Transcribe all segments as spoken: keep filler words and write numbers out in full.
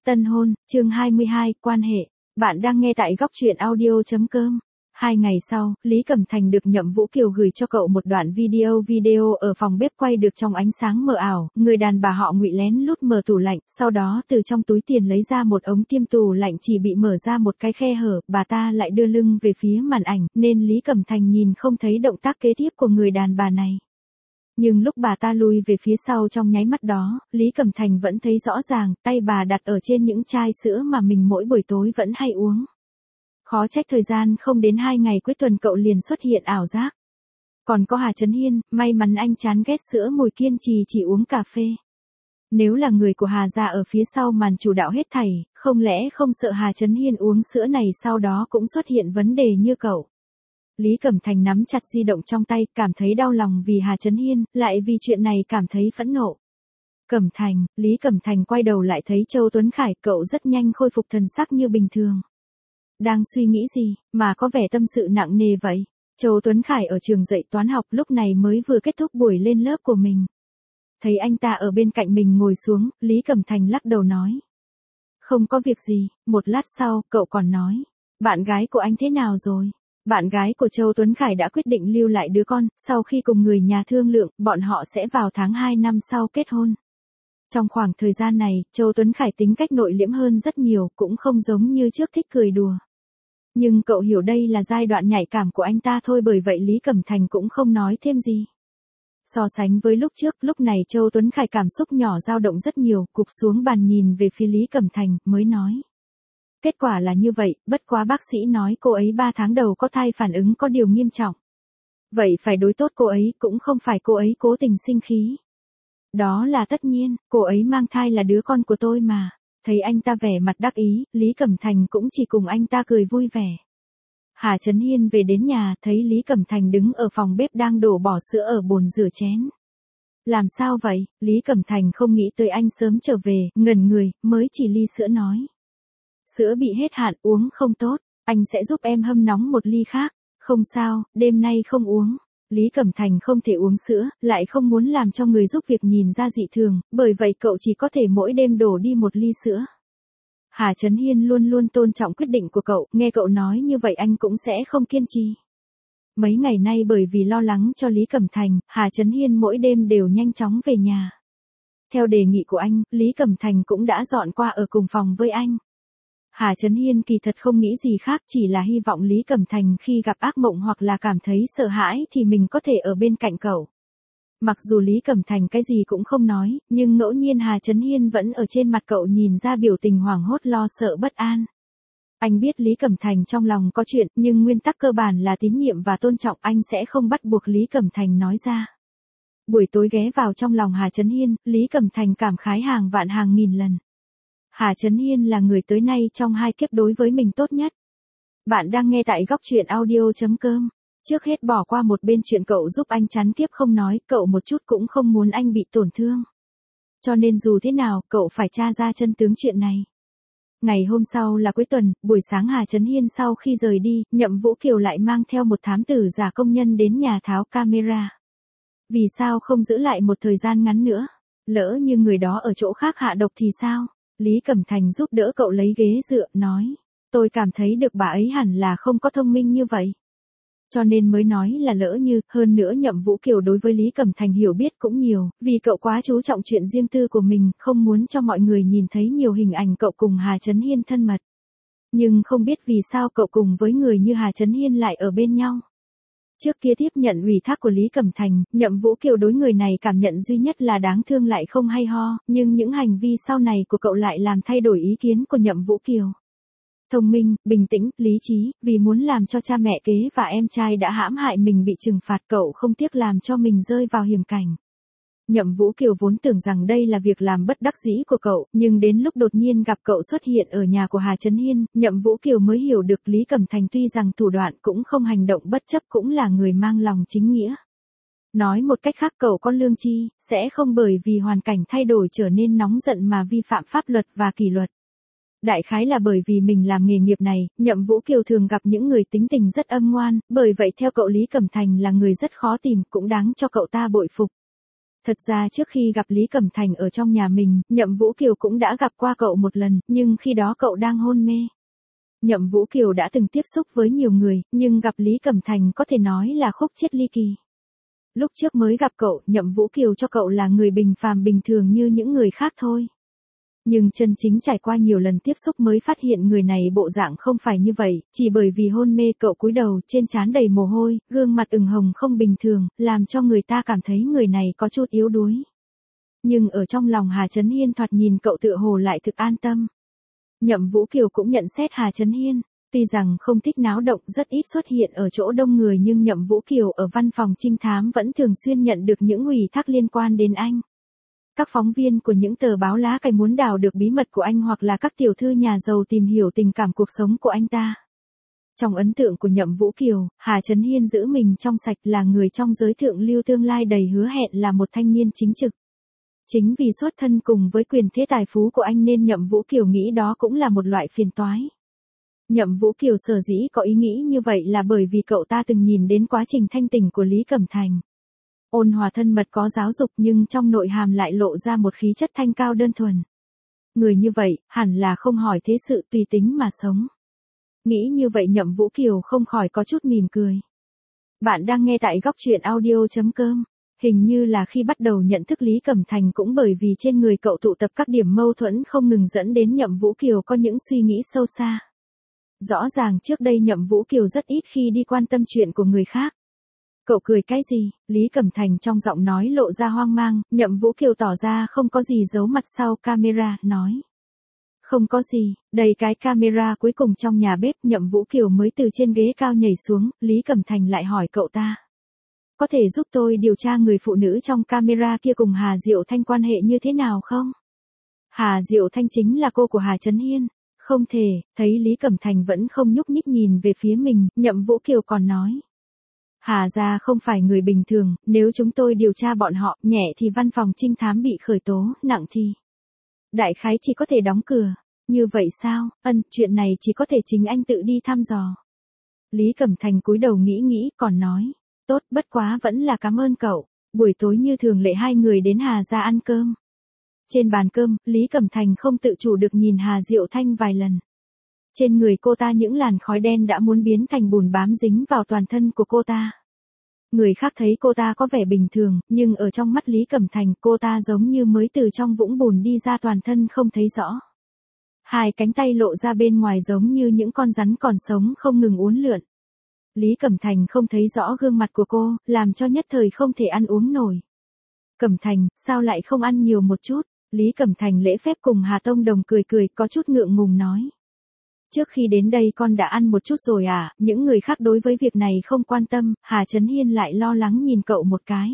Tân hôn, chương hai mươi hai, quan hệ. Bạn đang nghe tại góc truyện audio chấm com. Hai ngày sau, Lý Cẩm Thành được Nhậm Vũ Kiều gửi cho cậu một đoạn video video ở phòng bếp quay được trong ánh sáng mờ ảo, người đàn bà họ Ngụy lén lút mở tủ lạnh, sau đó từ trong túi tiền lấy ra một ống tiêm tủ lạnh chỉ bị mở ra một cái khe hở, bà ta lại đưa lưng về phía màn ảnh, nên Lý Cẩm Thành nhìn không thấy động tác kế tiếp của người đàn bà này. Nhưng lúc bà ta lui về phía sau trong nháy mắt đó, Lý Cẩm Thành vẫn thấy rõ ràng, tay bà đặt ở trên những chai sữa mà mình mỗi buổi tối vẫn hay uống. Khó trách thời gian không đến hai ngày cuối tuần cậu liền xuất hiện ảo giác. Còn có Hà Chấn Hiên, may mắn anh chán ghét sữa mùi kiên trì chỉ uống cà phê. Nếu là người của Hà gia ở phía sau màn chủ đạo hết thảy, không lẽ không sợ Hà Chấn Hiên uống sữa này sau đó cũng xuất hiện vấn đề như cậu. Lý Cẩm Thành nắm chặt di động trong tay, cảm thấy đau lòng vì Hà Chấn Hiên, lại vì chuyện này cảm thấy phẫn nộ. Cẩm Thành, Lý Cẩm Thành quay đầu lại thấy Châu Tuấn Khải, cậu rất nhanh khôi phục thần sắc như bình thường. Đang suy nghĩ gì, mà có vẻ tâm sự nặng nề vậy? Châu Tuấn Khải ở trường dạy toán học lúc này mới vừa kết thúc buổi lên lớp của mình. Thấy anh ta ở bên cạnh mình ngồi xuống, Lý Cẩm Thành lắc đầu nói. Không có việc gì, một lát sau, cậu còn nói. Bạn gái của anh thế nào rồi? Bạn gái của Châu Tuấn Khải đã quyết định lưu lại đứa con, sau khi cùng người nhà thương lượng, bọn họ sẽ vào tháng hai năm sau kết hôn. Trong khoảng thời gian này, Châu Tuấn Khải tính cách nội liễm hơn rất nhiều, cũng không giống như trước thích cười đùa. Nhưng cậu hiểu đây là giai đoạn nhạy cảm của anh ta thôi, bởi vậy Lý Cẩm Thành cũng không nói thêm gì. So sánh với lúc trước, lúc này Châu Tuấn Khải cảm xúc nhỏ dao động rất nhiều, cụp xuống bàn nhìn về phía Lý Cẩm Thành, mới nói. Kết quả là như vậy, bất quá bác sĩ nói cô ấy ba tháng đầu có thai phản ứng có điều nghiêm trọng. Vậy phải đối tốt cô ấy, cũng không phải cô ấy cố tình sinh khí. Đó là tất nhiên, cô ấy mang thai là đứa con của tôi mà. Thấy anh ta vẻ mặt đắc ý, Lý Cẩm Thành cũng chỉ cùng anh ta cười vui vẻ. Hà Chấn Hiên về đến nhà, thấy Lý Cẩm Thành đứng ở phòng bếp đang đổ bỏ sữa ở bồn rửa chén. Làm sao vậy? Lý Cẩm Thành không nghĩ tới anh sớm trở về, ngẩn người, mới chỉ ly sữa nói. Sữa bị hết hạn, uống không tốt, anh sẽ giúp em hâm nóng một ly khác. Không sao, đêm nay không uống. Lý Cẩm Thành không thể uống sữa, lại không muốn làm cho người giúp việc nhìn ra dị thường, bởi vậy cậu chỉ có thể mỗi đêm đổ đi một ly sữa. Hà Chấn Hiên luôn luôn tôn trọng quyết định của cậu, nghe cậu nói như vậy anh cũng sẽ không kiên trì. Mấy ngày nay bởi vì lo lắng cho Lý Cẩm Thành, Hà Chấn Hiên mỗi đêm đều nhanh chóng về nhà. Theo đề nghị của anh, Lý Cẩm Thành cũng đã dọn qua ở cùng phòng với anh. Hà Chấn Hiên kỳ thật không nghĩ gì khác, chỉ là hy vọng Lý Cẩm Thành khi gặp ác mộng hoặc là cảm thấy sợ hãi thì mình có thể ở bên cạnh cậu. Mặc dù Lý Cẩm Thành cái gì cũng không nói, nhưng ngẫu nhiên Hà Chấn Hiên vẫn ở trên mặt cậu nhìn ra biểu tình hoảng hốt lo sợ bất an. Anh biết Lý Cẩm Thành trong lòng có chuyện, nhưng nguyên tắc cơ bản là tín nhiệm và tôn trọng, anh sẽ không bắt buộc Lý Cẩm Thành nói ra. Buổi tối ghé vào trong lòng Hà Chấn Hiên, Lý Cẩm Thành cảm khái hàng vạn hàng nghìn lần. Hà Chấn Hiên là người tới nay trong hai kiếp đối với mình tốt nhất. Bạn đang nghe tại góc truyện audio chấm com. Trước hết bỏ qua một bên chuyện cậu giúp anh chán kiếp không nói, cậu một chút cũng không muốn anh bị tổn thương. Cho nên dù thế nào, cậu phải tra ra chân tướng chuyện này. Ngày hôm sau là cuối tuần, buổi sáng Hà Chấn Hiên sau khi rời đi, Nhậm Vũ Kiều lại mang theo một thám tử giả công nhân đến nhà tháo camera. Vì sao không giữ lại một thời gian ngắn nữa? Lỡ như người đó ở chỗ khác hạ độc thì sao? Lý Cẩm Thành giúp đỡ cậu lấy ghế dựa, nói. Tôi cảm thấy được bà ấy hẳn là không có thông minh như vậy. Cho nên mới nói là lỡ như, hơn nữa Nhậm Vũ Kiều đối với Lý Cẩm Thành hiểu biết cũng nhiều, vì cậu quá chú trọng chuyện riêng tư của mình, không muốn cho mọi người nhìn thấy nhiều hình ảnh cậu cùng Hà Chấn Hiên thân mật. Nhưng không biết vì sao cậu cùng với người như Hà Chấn Hiên lại ở bên nhau. Trước kia tiếp nhận ủy thác của Lý Cẩm Thành, Nhậm Vũ Kiều đối người này cảm nhận duy nhất là đáng thương lại không hay ho, nhưng những hành vi sau này của cậu lại làm thay đổi ý kiến của Nhậm Vũ Kiều. Thông minh, bình tĩnh, lý trí, vì muốn làm cho cha mẹ kế và em trai đã hãm hại mình bị trừng phạt, cậu không tiếc làm cho mình rơi vào hiểm cảnh. Nhậm Vũ Kiều vốn tưởng rằng đây là việc làm bất đắc dĩ của cậu, nhưng đến lúc đột nhiên gặp cậu xuất hiện ở nhà của Hà Chấn Hiên, Nhậm Vũ Kiều mới hiểu được Lý Cẩm Thành tuy rằng thủ đoạn cũng không hành động bất chấp, cũng là người mang lòng chính nghĩa. Nói một cách khác, cậu có lương tri, sẽ không bởi vì hoàn cảnh thay đổi trở nên nóng giận mà vi phạm pháp luật và kỷ luật. Đại khái là bởi vì mình làm nghề nghiệp này, Nhậm Vũ Kiều thường gặp những người tính tình rất âm ngoan, bởi vậy theo cậu Lý Cẩm Thành là người rất khó tìm, cũng đáng cho cậu ta bội phục. Thật ra trước khi gặp Lý Cẩm Thành ở trong nhà mình, Nhậm Vũ Kiều cũng đã gặp qua cậu một lần, nhưng khi đó cậu đang hôn mê. Nhậm Vũ Kiều đã từng tiếp xúc với nhiều người, nhưng gặp Lý Cẩm Thành có thể nói là khúc chiết ly kỳ. Lúc trước mới gặp cậu, Nhậm Vũ Kiều cho cậu là người bình phàm bình thường như những người khác thôi. Nhưng chân chính trải qua nhiều lần tiếp xúc mới phát hiện người này bộ dạng không phải như vậy, chỉ bởi vì hôn mê cậu cúi đầu, trên trán đầy mồ hôi, gương mặt ửng hồng không bình thường, làm cho người ta cảm thấy người này có chút yếu đuối. Nhưng ở trong lòng Hà Chấn Hiên thoạt nhìn cậu tựa hồ lại thực an tâm. Nhậm Vũ Kiều cũng nhận xét Hà Chấn Hiên, tuy rằng không thích náo động rất ít xuất hiện ở chỗ đông người nhưng Nhậm Vũ Kiều ở văn phòng trinh thám vẫn thường xuyên nhận được những ủy thác liên quan đến anh. Các phóng viên của những tờ báo lá cải muốn đào được bí mật của anh hoặc là các tiểu thư nhà giàu tìm hiểu tình cảm cuộc sống của anh ta. Trong ấn tượng của Nhậm Vũ Kiều, Hà Chấn Hiên giữ mình trong sạch là người trong giới thượng lưu tương lai đầy hứa hẹn là một thanh niên chính trực. Chính vì xuất thân cùng với quyền thế tài phú của anh nên Nhậm Vũ Kiều nghĩ đó cũng là một loại phiền toái. Nhậm Vũ Kiều sở dĩ có ý nghĩ như vậy là bởi vì cậu ta từng nhìn đến quá trình thanh tỉnh của Lý Cẩm Thành. Ôn hòa thân mật có giáo dục nhưng trong nội hàm lại lộ ra một khí chất thanh cao đơn thuần. Người như vậy, hẳn là không hỏi thế sự tùy tính mà sống. Nghĩ như vậy Nhậm Vũ Kiều không khỏi có chút mỉm cười. Bạn đang nghe tại góc truyện audio chấm com. Hình như là khi bắt đầu nhận thức Lý Cẩm Thành cũng bởi vì trên người cậu tụ tập các điểm mâu thuẫn không ngừng dẫn đến Nhậm Vũ Kiều có những suy nghĩ sâu xa. Rõ ràng trước đây Nhậm Vũ Kiều rất ít khi đi quan tâm chuyện của người khác. Cậu cười cái gì? Lý Cẩm Thành trong giọng nói lộ ra hoang mang, Nhậm Vũ Kiều tỏ ra không có gì giấu mặt sau camera, nói. Không có gì, đầy cái camera cuối cùng trong nhà bếp, Nhậm Vũ Kiều mới từ trên ghế cao nhảy xuống, Lý Cẩm Thành lại hỏi cậu ta. Có thể giúp tôi điều tra người phụ nữ trong camera kia cùng Hà Diệu Thanh quan hệ như thế nào không? Hà Diệu Thanh chính là cô của Hà Chấn Hiên. Không thể, thấy Lý Cẩm Thành vẫn không nhúc nhích nhìn về phía mình, Nhậm Vũ Kiều còn nói. Hà gia không phải người bình thường, nếu chúng tôi điều tra bọn họ, nhẹ thì văn phòng trinh thám bị khởi tố, nặng thì. Đại khái chỉ có thể đóng cửa. Như vậy sao? Ân, chuyện này chỉ có thể chính anh tự đi thăm dò. Lý Cẩm Thành cúi đầu nghĩ nghĩ, còn nói. Tốt, bất quá vẫn là cảm ơn cậu. Buổi tối như thường lệ hai người đến Hà gia ăn cơm. Trên bàn cơm, Lý Cẩm Thành không tự chủ được nhìn Hà Diệu Thanh vài lần. Trên người cô ta những làn khói đen đã muốn biến thành bùn bám dính vào toàn thân của cô ta. Người khác thấy cô ta có vẻ bình thường, nhưng ở trong mắt Lý Cẩm Thành cô ta giống như mới từ trong vũng bùn đi ra toàn thân không thấy rõ. Hai cánh tay lộ ra bên ngoài giống như những con rắn còn sống không ngừng uốn lượn. Lý Cẩm Thành không thấy rõ gương mặt của cô, làm cho nhất thời không thể ăn uống nổi. Cẩm Thành, sao lại không ăn nhiều một chút? Lý Cẩm Thành lễ phép cùng Hà Tông Đồng cười cười, có chút ngượng ngùng nói. Trước khi đến đây con đã ăn một chút rồi à, những người khác đối với việc này không quan tâm, Hà Chấn Hiên lại lo lắng nhìn cậu một cái.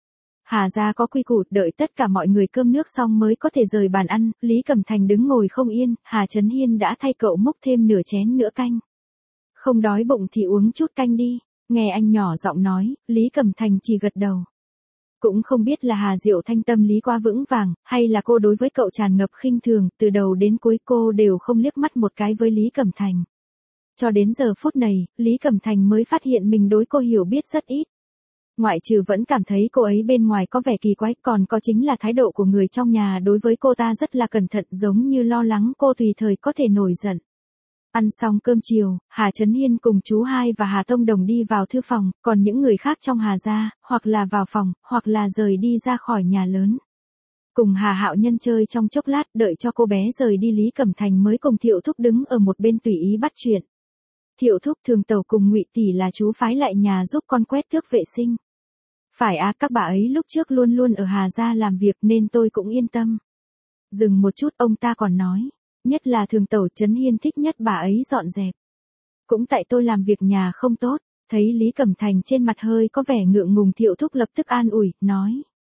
Hà gia có quy củ, đợi tất cả mọi người cơm nước xong mới có thể rời bàn ăn, Lý Cẩm Thành đứng ngồi không yên, Hà Chấn Hiên đã thay cậu múc thêm nửa chén nữa canh. Không đói bụng thì uống chút canh đi, nghe anh nhỏ giọng nói, Lý Cẩm Thành chỉ gật đầu. Cũng không biết là Hà Diệu Thanh tâm lý quá vững vàng, hay là cô đối với cậu tràn ngập khinh thường, từ đầu đến cuối cô đều không liếc mắt một cái với Lý Cẩm Thành. Cho đến giờ phút này, Lý Cẩm Thành mới phát hiện mình đối cô hiểu biết rất ít. Ngoại trừ vẫn cảm thấy cô ấy bên ngoài có vẻ kỳ quái, còn có chính là thái độ của người trong nhà đối với cô ta rất là cẩn thận, giống như lo lắng cô tùy thời có thể nổi giận. Ăn xong cơm chiều, Hà Chấn Hiên cùng chú hai và Hà Tông Đồng đi vào thư phòng, còn những người khác trong Hà gia, hoặc là vào phòng, hoặc là rời đi ra khỏi nhà lớn. Cùng Hà Hạo Nhân chơi trong chốc lát, đợi cho cô bé rời đi Lý Cẩm Thành mới cùng Thiệu Thúc đứng ở một bên tùy ý bắt chuyện. Thiệu Thúc Thường Tẩu cùng Ngụy Tỷ là chú phái lại nhà giúp con quét tước vệ sinh. Phải à, các bà ấy lúc trước luôn luôn ở Hà gia làm việc nên tôi cũng yên tâm. Dừng một chút ông ta còn nói. Nhất là Thường Tẩu Chấn Hiên thích nhất bà ấy dọn dẹp. Cũng tại tôi làm việc nhà không tốt, thấy Lý Cẩm Thành trên mặt hơi có vẻ ngượng ngùng, Thiệu Thúc lập tức an ủi, nói.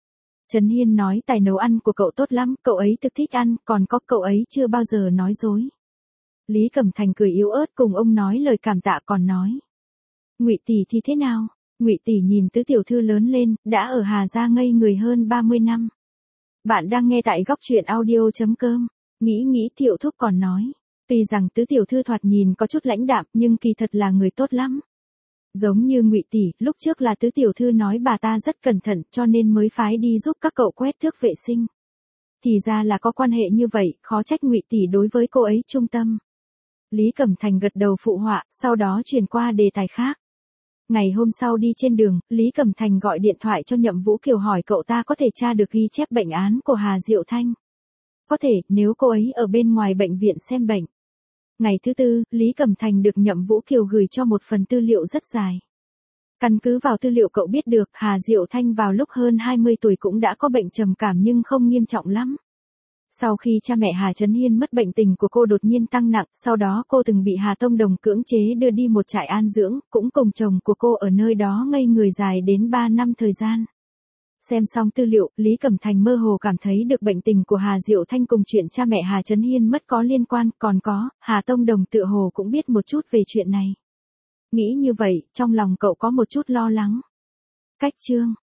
Chấn Hiên nói tài nấu ăn của cậu tốt lắm, cậu ấy thực thích ăn, còn có cậu ấy chưa bao giờ nói dối. Lý Cẩm Thành cười yếu ớt cùng ông nói lời cảm tạ còn nói. Ngụy Tỷ thì thế nào? Ngụy Tỷ nhìn tứ tiểu thư lớn lên, đã ở Hà gia ngây người hơn ba mươi năm. Bạn đang nghe tại góc truyện audio chấm com. Nghĩ nghĩ Thiệu Thúc còn nói, tuy rằng tứ tiểu thư thoạt nhìn có chút lãnh đạm nhưng kỳ thật là người tốt lắm. Giống như Ngụy tỷ, lúc trước là tứ tiểu thư nói bà ta rất cẩn thận cho nên mới phái đi giúp các cậu quét thước vệ sinh. Thì ra là có quan hệ như vậy, khó trách Ngụy tỷ đối với cô ấy trung tâm. Lý Cẩm Thành gật đầu phụ họa, sau đó chuyển qua đề tài khác. Ngày hôm sau đi trên đường, Lý Cẩm Thành gọi điện thoại cho Nhậm Vũ Kiều hỏi cậu ta có thể tra được ghi chép bệnh án của Hà Diệu Thanh. Có thể, nếu cô ấy ở bên ngoài bệnh viện xem bệnh. Ngày thứ tư, Lý Cẩm Thành được Nhậm Vũ Kiều gửi cho một phần tư liệu rất dài. Căn cứ vào tư liệu cậu biết được, Hà Diệu Thanh vào lúc hơn hai mươi tuổi cũng đã có bệnh trầm cảm nhưng không nghiêm trọng lắm. Sau khi cha mẹ Hà Trấn Hiên mất, bệnh tình của cô đột nhiên tăng nặng, sau đó cô từng bị Hà Tông Đồng cưỡng chế đưa đi một trại an dưỡng, cũng cùng chồng của cô ở nơi đó ngây người dài đến ba năm thời gian. Xem xong tư liệu, Lý Cẩm Thành mơ hồ cảm thấy được bệnh tình của Hà Diệu Thanh cùng chuyện cha mẹ Hà Trấn Hiên mất có liên quan, còn có, Hà Tông Đồng tựa hồ cũng biết một chút về chuyện này. Nghĩ như vậy, trong lòng cậu có một chút lo lắng. Cách chương